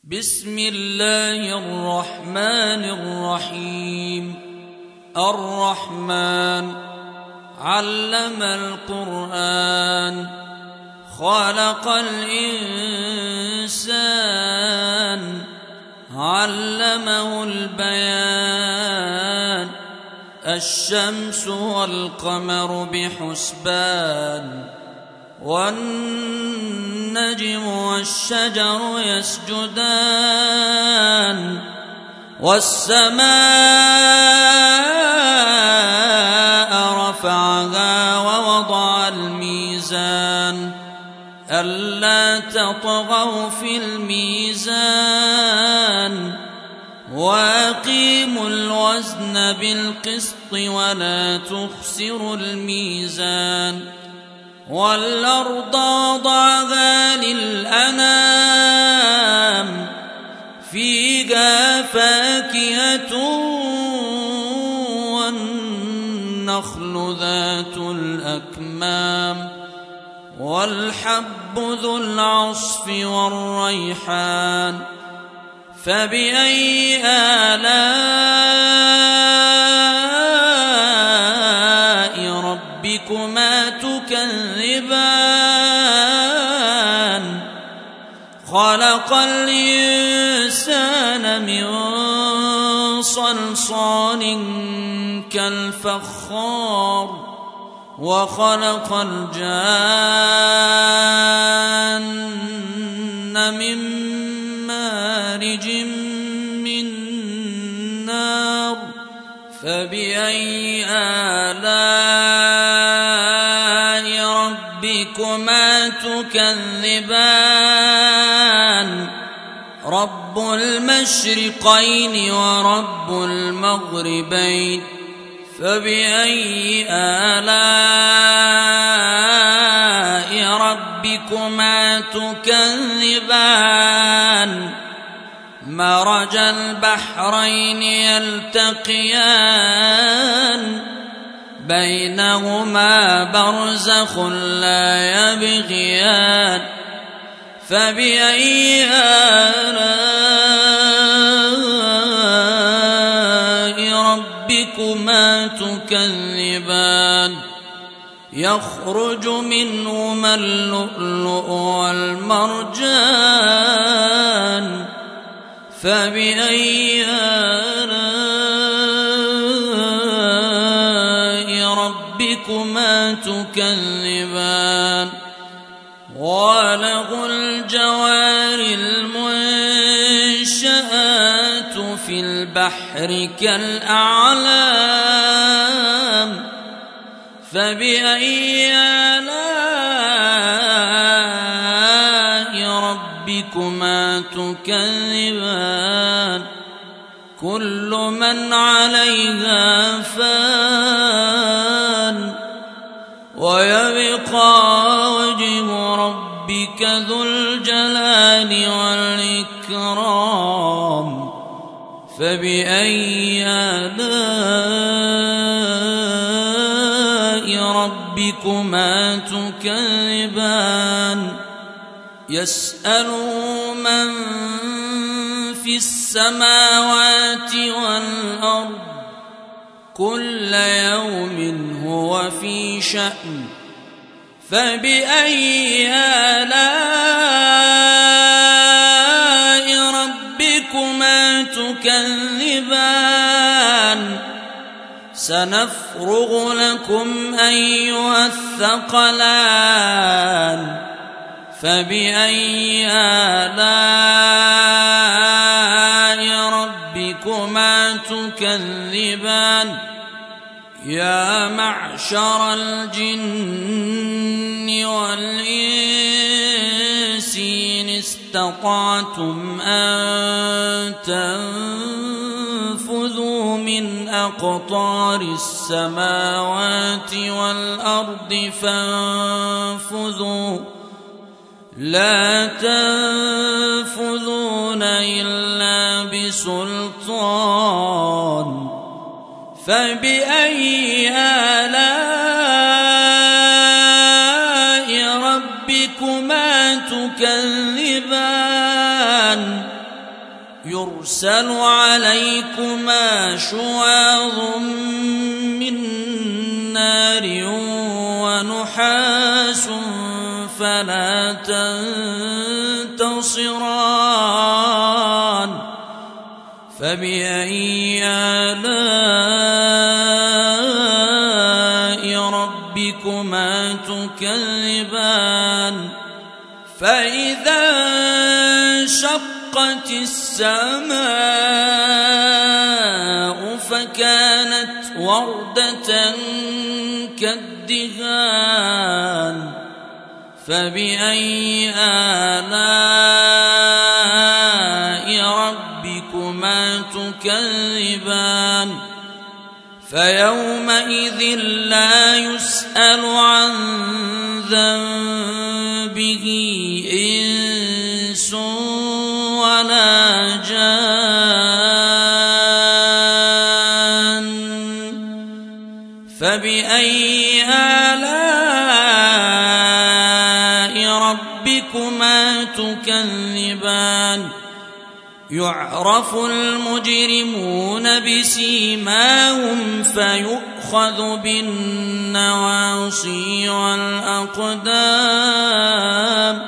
بسم الله الرحمن الرحيم. الرحمن علم القرآن، خلق الإنسان، علمه البيان. الشمس والقمر بحسبان، والنجم والشجر يسجدان، والسماء رفعها ووضع الميزان ألا تطغوا في الميزان، وأقيموا الوزن بالقسط ولا تخسروا الميزان. والأرض وضعها للأنام، فيها فاكهة والنخل ذات الأكمام، والحب ذو العصف والريحان. فبأي آلاء ربكما تكذبان؟ خلق الإنسان من صلصال كالفخار، وخلق الجان من مارج من نار. فبأي آلاء ربكما تكذبان؟ رب المشرقين ورب المغربين. فبأي آلاء ربكما تكذبان؟ مرج البحرين يلتقيان، بينهما برزخ لا يبغيان. فبأي آلاء ربكما تكذبان؟ يخرج منهما اللؤلؤ والمرجان. فبأي آلاء ربكما تكذبان؟ وله الجوار المنشآت في البحر كالأعلام. فبأي آلاء ربكما تكذبان؟ كل من عليها فان، ويبقى وجه ربك ذو الجلال والإكرام. فبأي آلاء ربكما تكذبان؟ يسأله من في السماوات والأرض، كل يوم هو في شأن. فبأي آلاء ربكما تكذبان؟ سنفرغ لكم أيها الثقلان. فبأي آلاء ربكما تكذبان؟ يا معشر الجن والإنس إن استطعتم أن تنفذوا من أقطار السماوات والأرض فانفذوا، لا تنفذون إلا بسلطان. فبأي آلاء ربكما تكذبان؟ يرسل عليكما شواظ من نار ونحاس فلا تنتصران فبأي آلاء ربكما تكذبان فإذا انشقت السماء فكانت وردة كالدهان فبأي آلاء ربكما تكذبان فيومئذ لا يسأل عن ذنبه إنس ولا جان فبأي آلاء ربكما تكذبان يعرف المجرمون بسيماهم فيؤخذ بالنواصي والأقدام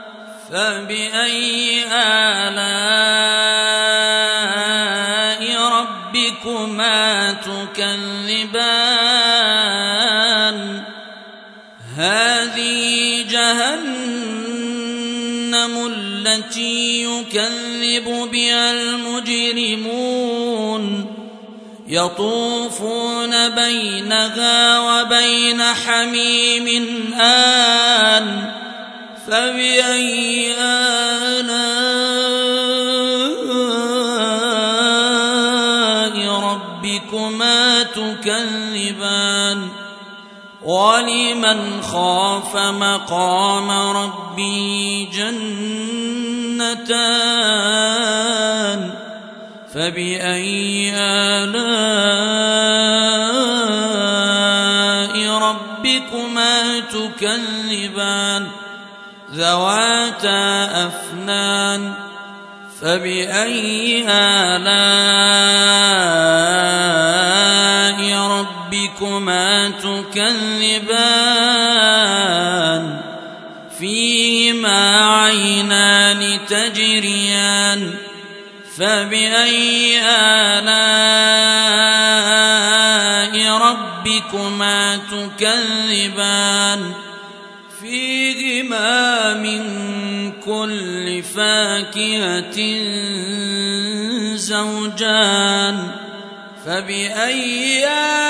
فبأي آلاء ربكما تكذبان هذه جهنم التي يكذب بها المجرمون يطوفون بينها وبين حميم آن فبأي آلاء ربكما تكذبان ولمن خاف مقام ربه جنتان فبأي آلاء ربكما تكذبان ذواتا أفنان فبأي آلاء ربكما تكذبان فيهما عينان تجريان فبأي آلاء ربكما تكذبان فيهما من كل فاكهة زوجان فبأي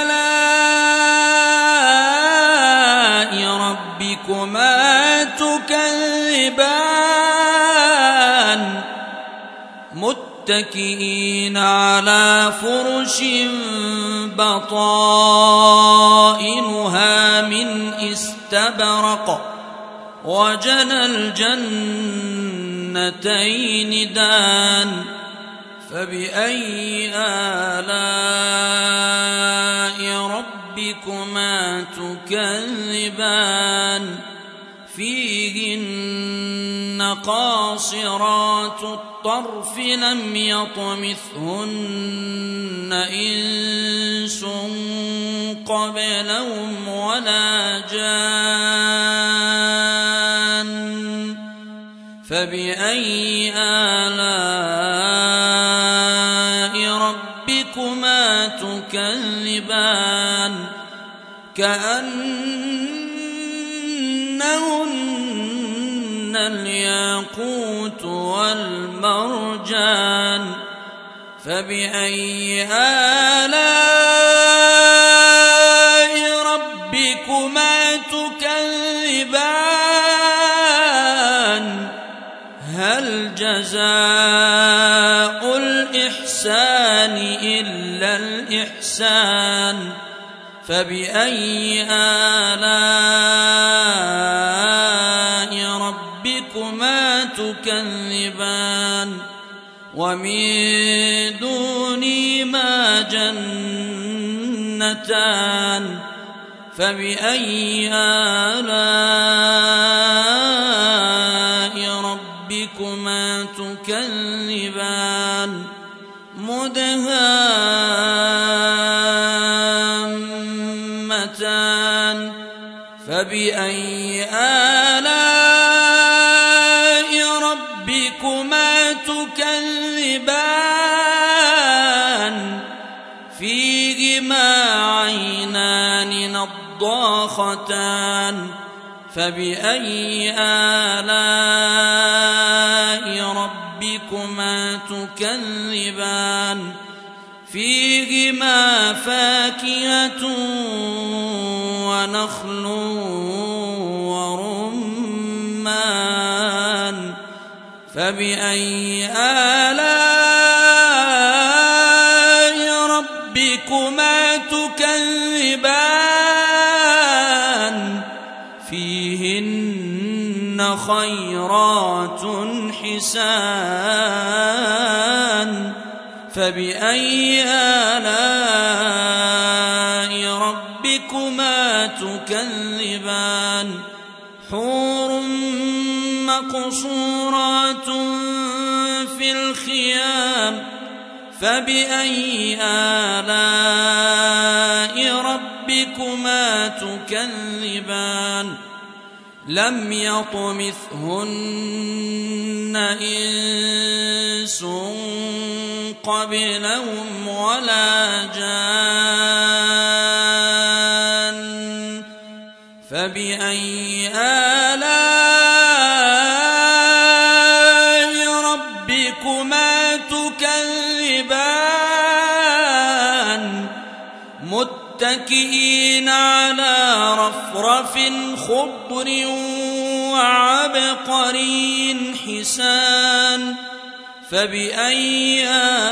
آلاء ربكما تكذبان متكئين على فرش بطائنها من استبرق وجنى الجنتين دان فبأي آلاء ربكما تكذبان فيهن قاصرات الطرف لم يطمثهن إنس قبلهم ولا جان فبأي آلاء ربكما تكذبان كأنهن الياقوت والمرجان فبأي آلاء ربكما تكذبان هل جزاء الإحسان إلا الإحسان فبأي آلاء ربكما تكذبان ومن دونهما جنتان فبأي آلاء ربكما تكذبان تكذبان مدهامتان فبأي آلاء ربكما تكذبان فيهما عينان نضاختان فبأي آلاء ربكما تكذبان فيهما فاكهة ونخل ورمان فبأي آلاء ربكما تكذبان فيهن خيرات حسان فبأي آلاء ربكما تكذبان حور مقصورات في الخيام فبأي آلاء ربكما تكذبان لم يطمثهن إنس قبلهم ولا جان فبأي آلاء ربكما تكذبان متكئين على رفرف خضر وعبقري حسان فبأي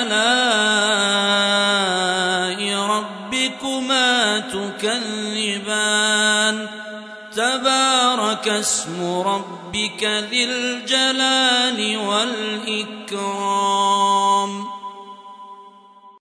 آلاء ربكما تكذبان تبارك اسم ربك ذي الجلال والإكرام